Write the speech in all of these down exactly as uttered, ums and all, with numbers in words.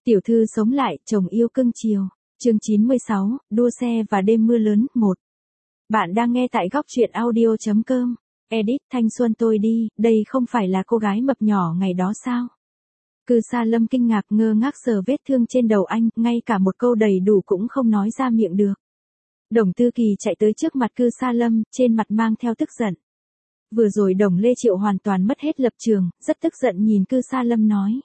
Tiểu thư sống lại, chồng yêu cưng chiều. Chương chín mươi sáu, đua xe và đêm mưa lớn, một. Bạn đang nghe tại góc truyện audio chấm com. Edit, thanh xuân tôi đi, đây không phải là cô gái mập nhỏ ngày đó sao? Cư Sa Lâm kinh ngạc ngơ ngác sờ vết thương trên đầu anh, ngay cả một câu đầy đủ cũng không nói ra miệng được. Đồng Tư Kỳ chạy tới trước mặt Cư Sa Lâm, trên mặt mang theo tức giận. Vừa rồi Đồng Lê Triệu hoàn toàn mất hết lập trường, rất tức giận nhìn Cư Sa Lâm nói.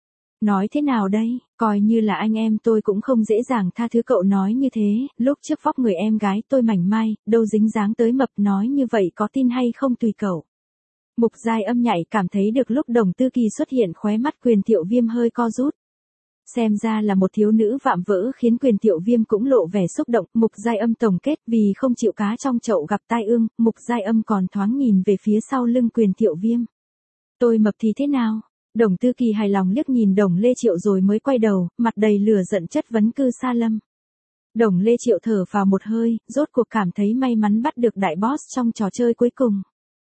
Nói thế nào đây, coi như là anh em tôi cũng không dễ dàng tha thứ cậu nói như thế, lúc trước vóc người em gái tôi mảnh mai, đâu dính dáng tới mập nói như vậy có tin hay không tùy cậu. Mục Giai Âm nhạy cảm thấy được lúc Đồng Tư Kỳ xuất hiện khóe mắt Quyền Thiệu Viêm hơi co rút. Xem ra là một thiếu nữ vạm vỡ khiến Quyền Thiệu Viêm cũng lộ vẻ xúc động, Mục Giai Âm tổng kết vì không chịu cá trong chậu gặp tai ương, Mục Giai Âm còn thoáng nhìn về phía sau lưng Quyền Thiệu Viêm. Tôi mập thì thế nào? Đồng Tư Kỳ hài lòng liếc nhìn Đồng Lê Triệu rồi mới quay đầu, mặt đầy lửa giận chất vấn Cư Sa Lâm. Đồng Lê Triệu thở vào một hơi, rốt cuộc cảm thấy may mắn bắt được đại boss trong trò chơi cuối cùng.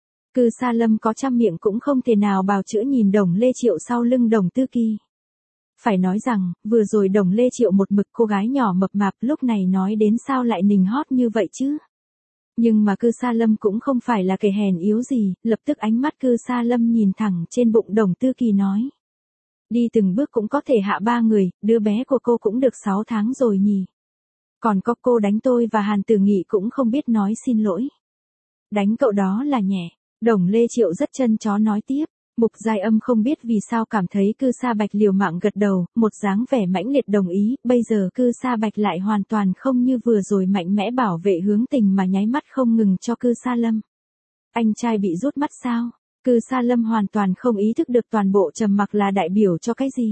Cư Sa Lâm có trăm miệng cũng không thể nào bào chữa nhìn Đồng Lê Triệu sau lưng Đồng Tư Kỳ. Phải nói rằng, vừa rồi Đồng Lê Triệu một mực cô gái nhỏ mập mạp lúc này nói đến sao lại nịnh hót như vậy chứ. Nhưng mà Cư Sa Lâm cũng không phải là kẻ hèn yếu gì, lập tức ánh mắt Cư Sa Lâm nhìn thẳng trên bụng Đồng Tư Kỳ nói. Đi từng bước cũng có thể hạ ba người, đứa bé của cô cũng được sáu tháng rồi nhỉ. Còn có cô đánh tôi và Hàn Tử Nghị cũng không biết nói xin lỗi. Đánh cậu đó là nhẹ, Đồng Lê Triệu rất chân chó nói tiếp. Mục Giai Âm không biết vì sao cảm thấy Cư Sa Bạch liều mạng gật đầu, một dáng vẻ mãnh liệt đồng ý, bây giờ Cư Sa Bạch lại hoàn toàn không như vừa rồi mạnh mẽ bảo vệ hướng tình mà nháy mắt không ngừng cho Cư Sa Lâm. Anh trai bị rút mắt sao? Cư Sa Lâm hoàn toàn không ý thức được toàn bộ trầm mặc là đại biểu cho cái gì.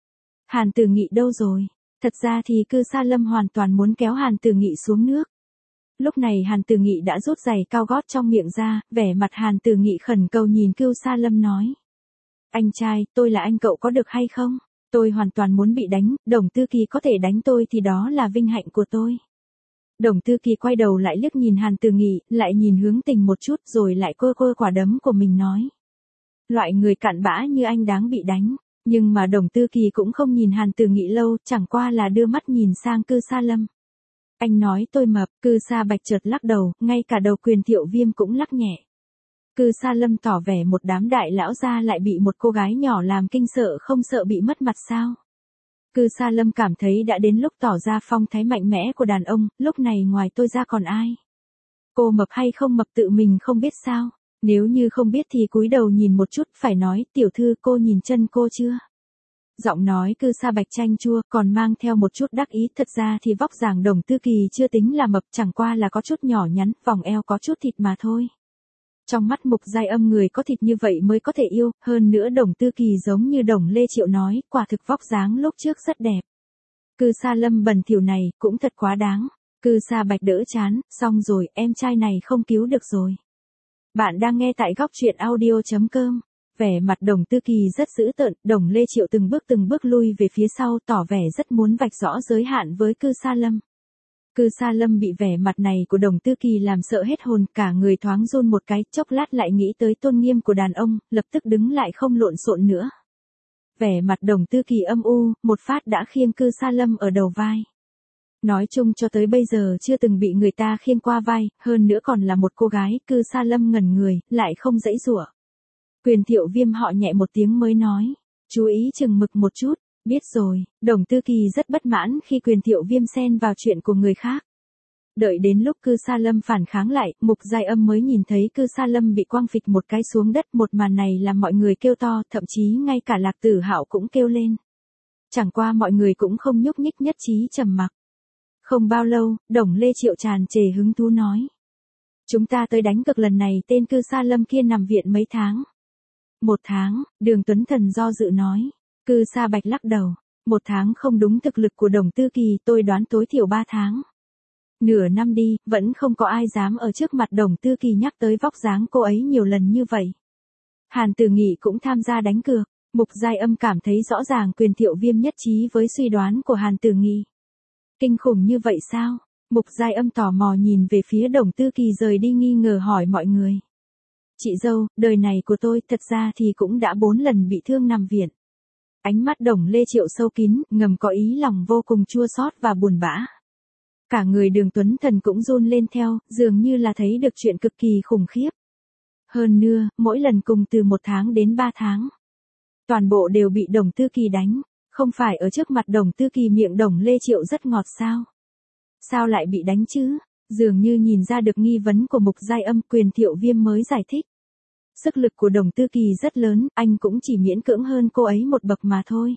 Hàn Tử Nghị đâu rồi? Thật ra thì Cư Sa Lâm hoàn toàn muốn kéo Hàn Tử Nghị xuống nước. Lúc này Hàn Tử Nghị đã rút giày cao gót trong miệng ra, vẻ mặt Hàn Tử Nghị khẩn cầu nhìn Cư Sa Lâm nói. Anh trai, tôi là anh cậu có được hay không? Tôi hoàn toàn muốn bị đánh, Đồng Tư Kỳ có thể đánh tôi thì đó là vinh hạnh của tôi. Đồng Tư Kỳ quay đầu lại liếc nhìn Hàn Tử Nghị, lại nhìn hướng tình một chút rồi lại cơ cơ quả đấm của mình nói. Loại người cặn bã như anh đáng bị đánh, nhưng mà Đồng Tư Kỳ cũng không nhìn Hàn Tử Nghị lâu, chẳng qua là đưa mắt nhìn sang Cư Sa Lâm. Anh nói tôi mập, Cư Sa Bạch chợt lắc đầu, ngay cả đầu Quyền Thiệu Viêm cũng lắc nhẹ. Cư Sa Lâm tỏ vẻ một đám đại lão gia lại bị một cô gái nhỏ làm kinh sợ không sợ bị mất mặt sao. Cư Sa Lâm cảm thấy đã đến lúc tỏ ra phong thái mạnh mẽ của đàn ông, lúc này ngoài tôi ra còn ai. Cô mập hay không mập tự mình không biết sao, nếu như không biết thì cúi đầu nhìn một chút, phải nói tiểu thư cô nhìn chân cô chưa. Giọng nói Cư Sa Bạch chanh chua, còn mang theo một chút đắc ý, thật ra thì vóc dáng Đồng Tư Kỳ chưa tính là mập, chẳng qua là có chút nhỏ nhắn, vòng eo có chút thịt mà thôi. Trong mắt Mục Giai Âm người có thịt như vậy mới có thể yêu, hơn nữa Đồng Tư Kỳ giống như Đồng Lê Triệu nói, quả thực vóc dáng lúc trước rất đẹp. Cư Sa Lâm bẩn thỉu này, cũng thật quá đáng. Cư Sa Bạch đỡ chán, xong rồi, em trai này không cứu được rồi. Bạn đang nghe tại góc truyện audio chấm com. Vẻ mặt Đồng Tư Kỳ rất dữ tợn, Đồng Lê Triệu từng bước từng bước lui về phía sau tỏ vẻ rất muốn vạch rõ giới hạn với Cư Sa Lâm. Cư Sa Lâm bị vẻ mặt này của Đồng Tư Kỳ làm sợ hết hồn, cả người thoáng run một cái, chốc lát lại nghĩ tới tôn nghiêm của đàn ông, lập tức đứng lại không lộn xộn nữa. Vẻ mặt Đồng Tư Kỳ âm u, một phát đã khiêng Cư Sa Lâm ở đầu vai. Nói chung cho tới bây giờ chưa từng bị người ta khiêng qua vai, hơn nữa còn là một cô gái, Cư Sa Lâm ngẩn người, lại không giãy giụa. Quyền Thiệu Viêm họ nhẹ một tiếng mới nói, chú ý chừng mực một chút, biết rồi. Đồng Tư Kỳ rất bất mãn khi Quyền Thiệu Viêm xen vào chuyện của người khác. Đợi đến lúc Cư Sa Lâm phản kháng lại, Mục Giai Âm mới nhìn thấy Cư Sa Lâm bị quăng phịch một cái xuống đất, một màn này làm mọi người kêu to, thậm chí ngay cả Lạc Tử Hạo cũng kêu lên. Chẳng qua mọi người cũng không nhúc nhích, nhất trí trầm mặc. Không bao lâu, Đồng Lê Triệu tràn trề hứng thú nói. Chúng ta tới đánh cược lần này, tên Cư Sa Lâm kia nằm viện mấy tháng. Một tháng, Đường Tuấn Thần do dự nói. Cư Sa Bạch lắc đầu. Một tháng không đúng thực lực của Đồng Tư Kỳ, tôi đoán tối thiểu ba tháng. Nửa năm đi, vẫn không có ai dám ở trước mặt Đồng Tư Kỳ nhắc tới vóc dáng cô ấy nhiều lần như vậy. Hàn Tử Nghị cũng tham gia đánh cược. Mục Giai Âm cảm thấy rõ ràng Quyền Thiệu Viêm nhất trí với suy đoán của Hàn Tử Nghị. Kinh khủng như vậy sao? Mục Giai Âm tò mò nhìn về phía Đồng Tư Kỳ rời đi, nghi ngờ hỏi mọi người. Chị dâu, đời này của tôi thật ra thì cũng đã bốn lần bị thương nằm viện. Ánh mắt Đồng Lê Triệu sâu kín, ngầm có ý lòng vô cùng chua xót và buồn bã. Cả người Đường Tuấn Thần cũng run lên theo, dường như là thấy được chuyện cực kỳ khủng khiếp. Hơn nữa, mỗi lần cùng từ một tháng đến ba tháng. Toàn bộ đều bị Đồng Tư Kỳ đánh, không phải ở trước mặt Đồng Tư Kỳ miệng Đồng Lê Triệu rất ngọt sao? Sao lại bị đánh chứ? Dường như nhìn ra được nghi vấn của Mục Giai Âm, Quyền Thiệu Viêm mới giải thích. Sức lực của Đồng Tư Kỳ rất lớn, anh cũng chỉ miễn cưỡng hơn cô ấy một bậc mà thôi.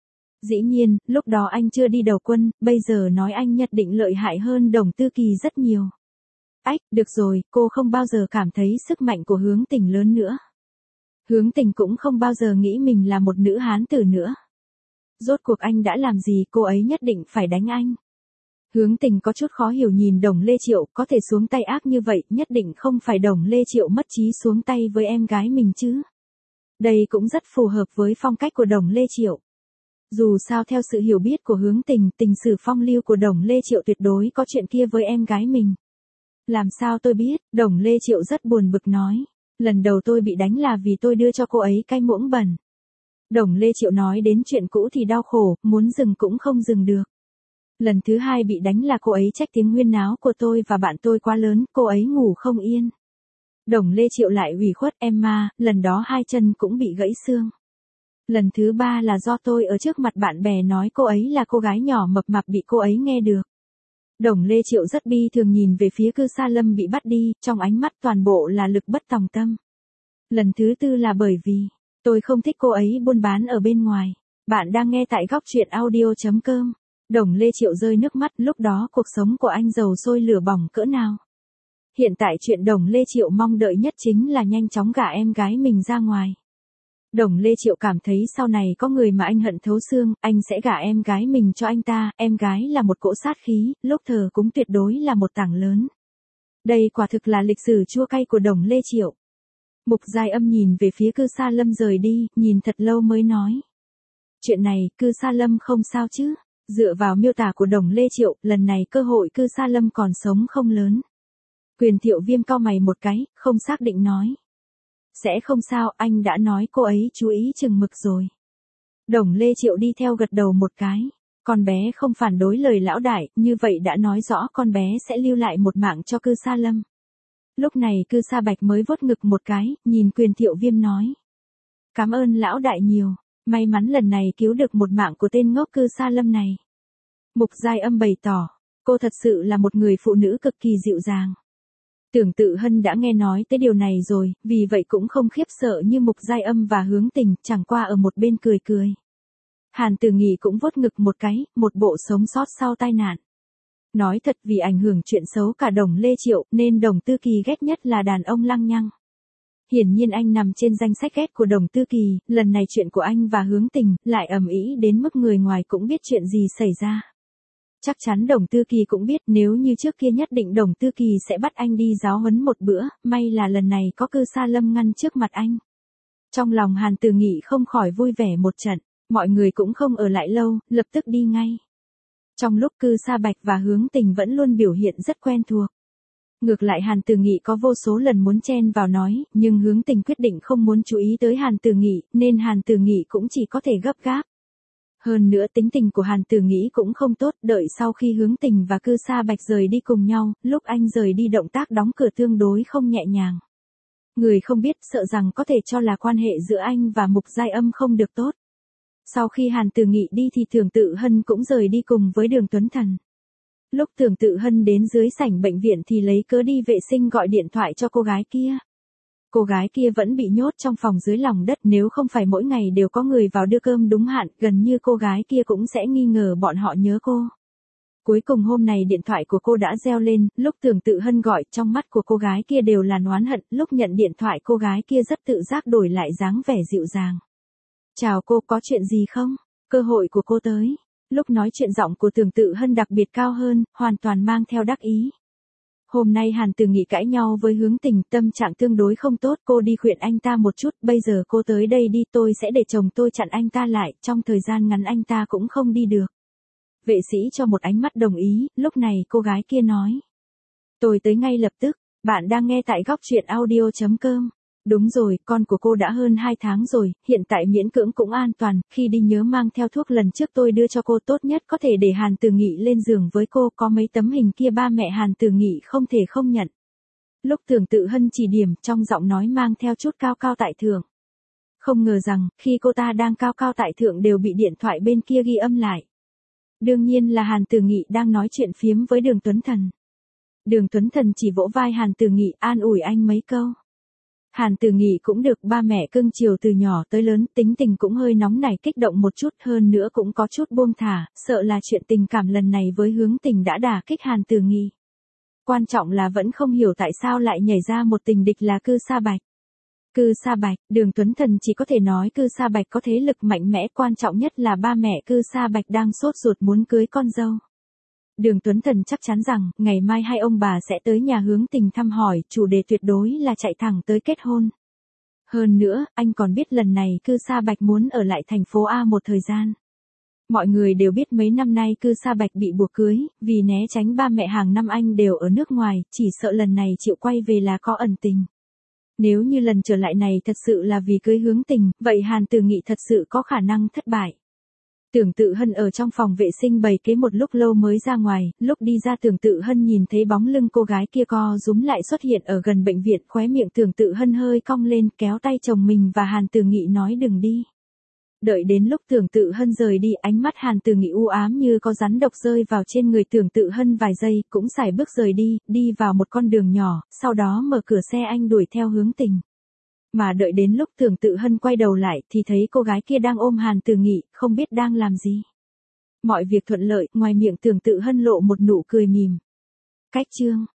Dĩ nhiên, lúc đó anh chưa đi đầu quân, bây giờ nói anh nhất định lợi hại hơn Đồng Tư Kỳ rất nhiều. Ách, được rồi, cô không bao giờ cảm thấy sức mạnh của Hướng Tình lớn nữa. Hướng Tình cũng không bao giờ nghĩ mình là một nữ hán tử nữa. Rốt cuộc anh đã làm gì cô ấy nhất định phải đánh anh. Hướng Tình có chút khó hiểu nhìn Đồng Lê Triệu, có thể xuống tay ác như vậy, nhất định không phải Đồng Lê Triệu mất trí xuống tay với em gái mình chứ. Đây cũng rất phù hợp với phong cách của Đồng Lê Triệu. Dù sao theo sự hiểu biết của Hướng Tình, tình sử phong lưu của Đồng Lê Triệu tuyệt đối có chuyện kia với em gái mình. Làm sao tôi biết, Đồng Lê Triệu rất buồn bực nói. Lần đầu tôi bị đánh là vì tôi đưa cho cô ấy cái muỗng bẩn. Đồng Lê Triệu nói đến chuyện cũ thì đau khổ, muốn dừng cũng không dừng được. Lần thứ hai bị đánh là cô ấy trách tiếng huyên náo của tôi và bạn tôi quá lớn, cô ấy ngủ không yên. Đồng Lê Triệu lại ủy khuất em ma, lần đó hai chân cũng bị gãy xương. Lần thứ ba là do tôi ở trước mặt bạn bè nói cô ấy là cô gái nhỏ mập mạp bị cô ấy nghe được. Đồng Lê Triệu rất bi thường nhìn về phía Cư Sa Lâm bị bắt đi, trong ánh mắt toàn bộ là lực bất tòng tâm. Lần thứ tư là bởi vì, tôi không thích cô ấy buôn bán ở bên ngoài. Bạn đang nghe tại góc truyện audio chấm com. Đồng Lê Triệu rơi nước mắt, lúc đó cuộc sống của anh dầu sôi lửa bỏng cỡ nào. Hiện tại chuyện Đồng Lê Triệu mong đợi nhất chính là nhanh chóng gả em gái mình ra ngoài. Đồng Lê Triệu cảm thấy sau này có người mà anh hận thấu xương, anh sẽ gả em gái mình cho anh ta, em gái là một cỗ sát khí, lúc thờ cũng tuyệt đối là một tảng lớn. Đây quả thực là lịch sử chua cay của Đồng Lê Triệu. Mục Giai Âm nhìn về phía Cư Sa Lâm rời đi, nhìn thật lâu mới nói. Chuyện này, Cư Sa Lâm không sao chứ? Dựa vào miêu tả của Đồng Lê Triệu, lần này cơ hội Cư Sa Lâm còn sống không lớn. Quyền Thiệu Viêm cau mày một cái, không xác định nói. Sẽ không sao, anh đã nói cô ấy chú ý chừng mực rồi. Đồng Lê Triệu đi theo gật đầu một cái. Con bé không phản đối lời lão đại, như vậy đã nói rõ con bé sẽ lưu lại một mạng cho Cư Sa Lâm. Lúc này Cư Sa Bạch mới vuốt ngực một cái, nhìn Quyền Thiệu Viêm nói. Cảm ơn lão đại nhiều, may mắn lần này cứu được một mạng của tên ngốc Cư Sa Lâm này. Mục Giai Âm bày tỏ, cô thật sự là một người phụ nữ cực kỳ dịu dàng. Tưởng Tự Hân đã nghe nói tới điều này rồi, vì vậy cũng không khiếp sợ như Mục Giai Âm và Hướng Tình, chẳng qua ở một bên cười cười. Hàn Tử Nghị cũng vuốt ngực một cái, một bộ sống sót sau tai nạn. Nói thật vì ảnh hưởng chuyện xấu cả Đồng Lê Triệu, nên Đồng Tư Kỳ ghét nhất là đàn ông lăng nhăng. Hiển nhiên anh nằm trên danh sách ghét của Đồng Tư Kỳ, lần này chuyện của anh và Hướng Tình, lại ầm ĩ đến mức người ngoài cũng biết chuyện gì xảy ra. Chắc chắn Đồng Tư Kỳ cũng biết nếu như trước kia nhất định Đồng Tư Kỳ sẽ bắt anh đi giáo huấn một bữa, may là lần này có Cư Sa Lâm ngăn trước mặt anh. Trong lòng Hàn Tử Nghị không khỏi vui vẻ một trận, mọi người cũng không ở lại lâu, lập tức đi ngay. Trong lúc Cư Sa Bạch và Hướng Tình vẫn luôn biểu hiện rất quen thuộc. Ngược lại Hàn Tử Nghị có vô số lần muốn chen vào nói, nhưng Hướng Tình quyết định không muốn chú ý tới Hàn Tử Nghị, nên Hàn Tử Nghị cũng chỉ có thể gấp gáp. Hơn nữa tính tình của Hàn Tử Nghị cũng không tốt, đợi sau khi Hướng Tình và Cư Sa Bạch rời đi cùng nhau, lúc anh rời đi động tác đóng cửa tương đối không nhẹ nhàng. Người không biết sợ rằng có thể cho là quan hệ giữa anh và Mục Giai Âm không được tốt. Sau khi Hàn Tử Nghị đi thì Tưởng Tự Hân cũng rời đi cùng với Đường Tuấn Thần. Lúc Tưởng Tự Hân đến dưới sảnh bệnh viện thì lấy cớ đi vệ sinh gọi điện thoại cho cô gái kia. Cô gái kia vẫn bị nhốt trong phòng dưới lòng đất, nếu không phải mỗi ngày đều có người vào đưa cơm đúng hạn, gần như cô gái kia cũng sẽ nghi ngờ bọn họ nhớ cô. Cuối cùng hôm này điện thoại của cô đã reo lên, lúc Tưởng Tự Hân gọi, trong mắt của cô gái kia đều là oán hận, lúc nhận điện thoại cô gái kia rất tự giác đổi lại dáng vẻ dịu dàng. Chào cô, có chuyện gì không? Cơ hội của cô tới. Lúc nói chuyện giọng của Tưởng Tự Hân đặc biệt cao hơn, hoàn toàn mang theo đắc ý. Hôm nay Hàn Tử Nghị cãi nhau với Hướng Tình, tâm trạng tương đối không tốt, cô đi khuyên anh ta một chút, bây giờ cô tới đây đi, tôi sẽ để chồng tôi chặn anh ta lại, trong thời gian ngắn anh ta cũng không đi được. Vệ sĩ cho một ánh mắt đồng ý, lúc này cô gái kia nói. Tôi tới ngay lập tức, bạn đang nghe tại góc truyện audio chấm com. Đúng rồi, con của cô đã hơn hai tháng rồi, hiện tại miễn cưỡng cũng an toàn, khi đi nhớ mang theo thuốc lần trước tôi đưa cho cô, tốt nhất có thể để Hàn Tử Nghị lên giường với cô, có mấy tấm hình kia ba mẹ Hàn Tử Nghị không thể không nhận. Lúc Tưởng Tự Hân chỉ điểm, trong giọng nói mang theo chút cao cao tại thượng. Không ngờ rằng, khi cô ta đang cao cao tại thượng đều bị điện thoại bên kia ghi âm lại. Đương nhiên là Hàn Tử Nghị đang nói chuyện phiếm với Đường Tuấn Thần. Đường Tuấn Thần chỉ vỗ vai Hàn Tử Nghị, an ủi anh mấy câu. Hàn Tử Nghị cũng được ba mẹ cưng chiều từ nhỏ tới lớn, tính tình cũng hơi nóng nảy kích động một chút, hơn nữa cũng có chút buông thả, sợ là chuyện tình cảm lần này với Hướng Tình đã đả kích Hàn Tử Nghị. Quan trọng là vẫn không hiểu tại sao lại nhảy ra một tình địch là Cư Sa Bạch. Cư Sa Bạch, Đường Tuấn Thần chỉ có thể nói Cư Sa Bạch có thế lực mạnh mẽ, quan trọng nhất là ba mẹ Cư Sa Bạch đang sốt ruột muốn cưới con dâu. Đường Tuấn Thần chắc chắn rằng, ngày mai hai ông bà sẽ tới nhà Hướng Tình thăm hỏi, chủ đề tuyệt đối là chạy thẳng tới kết hôn. Hơn nữa, anh còn biết lần này Cư Sa Bạch muốn ở lại thành phố A một thời gian. Mọi người đều biết mấy năm nay Cư Sa Bạch bị buộc cưới, vì né tránh ba mẹ hàng năm anh đều ở nước ngoài, chỉ sợ lần này chịu quay về là có ẩn tình. Nếu như lần trở lại này thật sự là vì cưới Hướng Tình, vậy Hàn Tử Nghị thật sự có khả năng thất bại. Tưởng Tự Hân ở trong phòng vệ sinh bày kế một lúc lâu mới ra ngoài, lúc đi ra Tưởng Tự Hân nhìn thấy bóng lưng cô gái kia co rúm lại xuất hiện ở gần bệnh viện, khóe miệng Tưởng Tự Hân hơi cong lên, kéo tay chồng mình và Hàn Tử Nghị nói đừng đi. Đợi đến lúc Tưởng Tự Hân rời đi, ánh mắt Hàn Tử Nghị u ám như có rắn độc rơi vào trên người Tưởng Tự Hân vài giây, cũng sải bước rời đi, đi vào một con đường nhỏ, sau đó mở cửa xe anh đuổi theo Hướng Tình. Mà đợi đến lúc Tưởng Tự Hân quay đầu lại thì thấy cô gái kia đang ôm Hàn Tử Nghị, không biết đang làm gì. Mọi việc thuận lợi, ngoài miệng Tưởng Tự Hân lộ một nụ cười mỉm. Cách chương